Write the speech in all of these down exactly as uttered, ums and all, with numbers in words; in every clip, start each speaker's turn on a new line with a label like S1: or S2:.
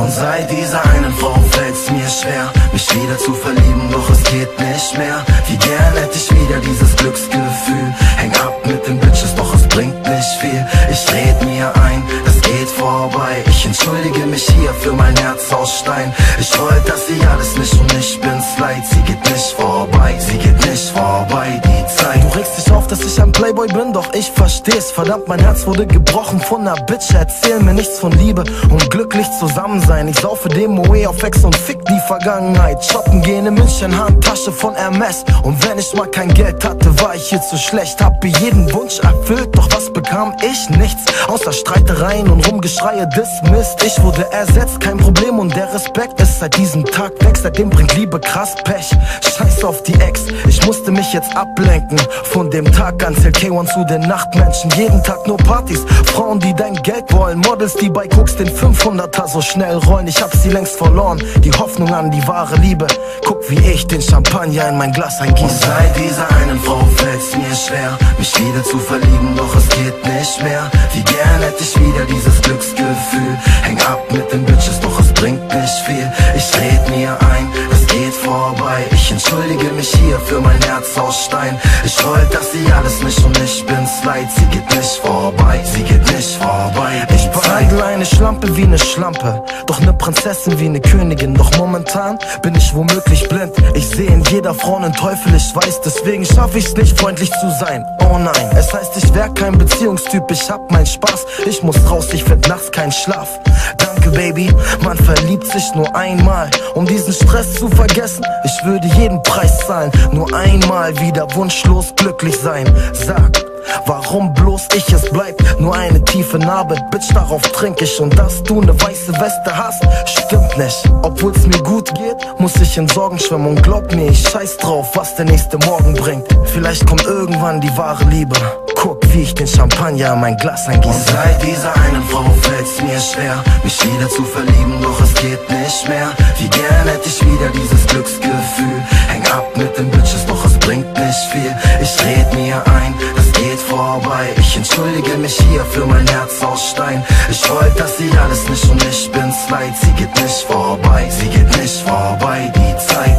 S1: Und seit dieser einen Frau fällt's mir schwer, mich wieder zu verlieben, doch es geht nicht mehr. Wie gern hätte ich wieder dieses Glücksgefühl. Häng ab mit den Bitches, doch es bringt nicht viel. Ich red mir ein, das geht vorbei. Ich entschuldige mich hier für mein Herz aus Stein. Ich wollte das hier alles nicht und ich bin's leid. Sie geht nicht vorbei, sie geht nicht vorbei, die Zeit.
S2: Du regst dich auf, dass ich ein Playboy bin, doch ich versteh's. Verdammt, mein Herz wurde gebrochen von ner Bitch. Erzähl mir nichts von Liebe und glücklich zusammen sein. Ich saufe dem Moe auf Ex und fick die Vergangenheit. Shoppen gehen in München, Handtasche von Hermes. Und wenn ich mal kein Geld hatte, war ich hier zu schlecht. Hab mir jeden Wunsch erfüllt, doch was bekam ich? Nichts, außer Streitereien und Rumgeschreie des Mist. Ich wurde ersetzt, kein Problem und der Respekt ist seit diesem Tag weg. Seitdem bringt Liebe krass Pech. Scheiß auf die Ex, ich musste mich jetzt ablenken. Von dem Tag an zählt K eins zu den Nachtmenschen. Jeden Tag nur Partys, Frauen, die dein Geld wollen. Models, die bei Koks den fünfhunderter so schnell rollen. Ich hab sie längst verloren, die Hoffnung an die wahre Liebe. Guck, wie ich den Champagner in mein Glas eingieße.
S1: Und seit dieser einen Frau fällt's mir schwer, mich wieder zu verlieben, doch es geht nicht mehr. Wie gern hätte ich wieder dieses Glücksgefühl. Häng ab mit den Bitches, doch es bringt nicht viel. Ich red mir ein, es geht vorbei. Ich entschuldige mich hier für mein Herz aus Stein. Ich wollte das hier alles nicht und ich bin's leid. Sie geht nicht vorbei, sie geht nicht vorbei.
S2: Ich behandle eine Schlampe wie eine Schlampe, doch eine Prinzessin wie eine Königin. Doch momentan bin ich womöglich blind. Ich sehe in jeder Frau einen Teufel, ich weiß, deswegen schaff ich's nicht, freundlich zu sein. Oh nein, es heißt, ich wär kein Beziehungstyp, ich hab meinen Spaß. Ich muss raus, ich find nachts keinen Schlaf. Danke, Baby, man verliebt sich nur einmal, um diesen Stress zu vergessen. Ich würde jeden Preis zahlen, nur einmal wieder wunschlos glücklich sein. Sag, warum bloß ich, es bleibt nur eine tiefe Narbe. Bitch, darauf trink ich und dass du ne weiße Weste hast, stimmt nicht. Obwohl's mir gut geht, muss ich in Sorgen schwimmen. Und glaub mir, ich scheiß drauf, was der nächste Morgen bringt. Vielleicht kommt irgendwann die wahre Liebe. Guck, wie ich den Champagner in mein Glas eingieße.
S1: Und seit dieser einen Frau fällt's mir schwer, mich wieder zu verlieben, doch es geht nicht mehr. Wie gern hätte ich wieder dieses Glücksgefühl. Häng ab mit den Bitches, doch es bringt nicht viel. Ich red mir ein, das geht vorbei. Ich entschuldige mich hier für mein Herz aus Stein. Ich wollte das hier alles nicht und ich bin's leid. Sie geht nicht vorbei, sie geht nicht vorbei, die Zeit.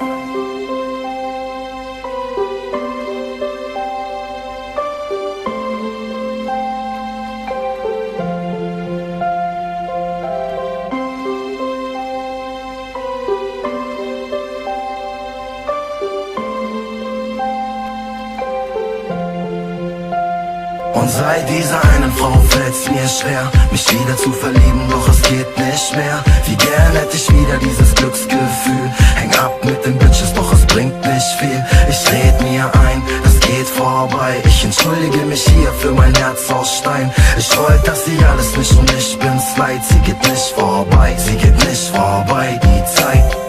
S1: Und seit dieser einen Frau fällt's mir schwer, mich wieder zu verlieben, doch es geht nicht mehr. Wie gern hätte ich wieder dieses Glücksgefühl. Häng ab mit den Bitches, doch es bringt nicht viel. Ich red mir ein, das geht vorbei. Ich entschuldige mich hier für mein Herz aus Stein. Ich wollte das hier alles nicht und ich bin's leid. Sie geht nicht vorbei, sie geht nicht vorbei, die Zeit.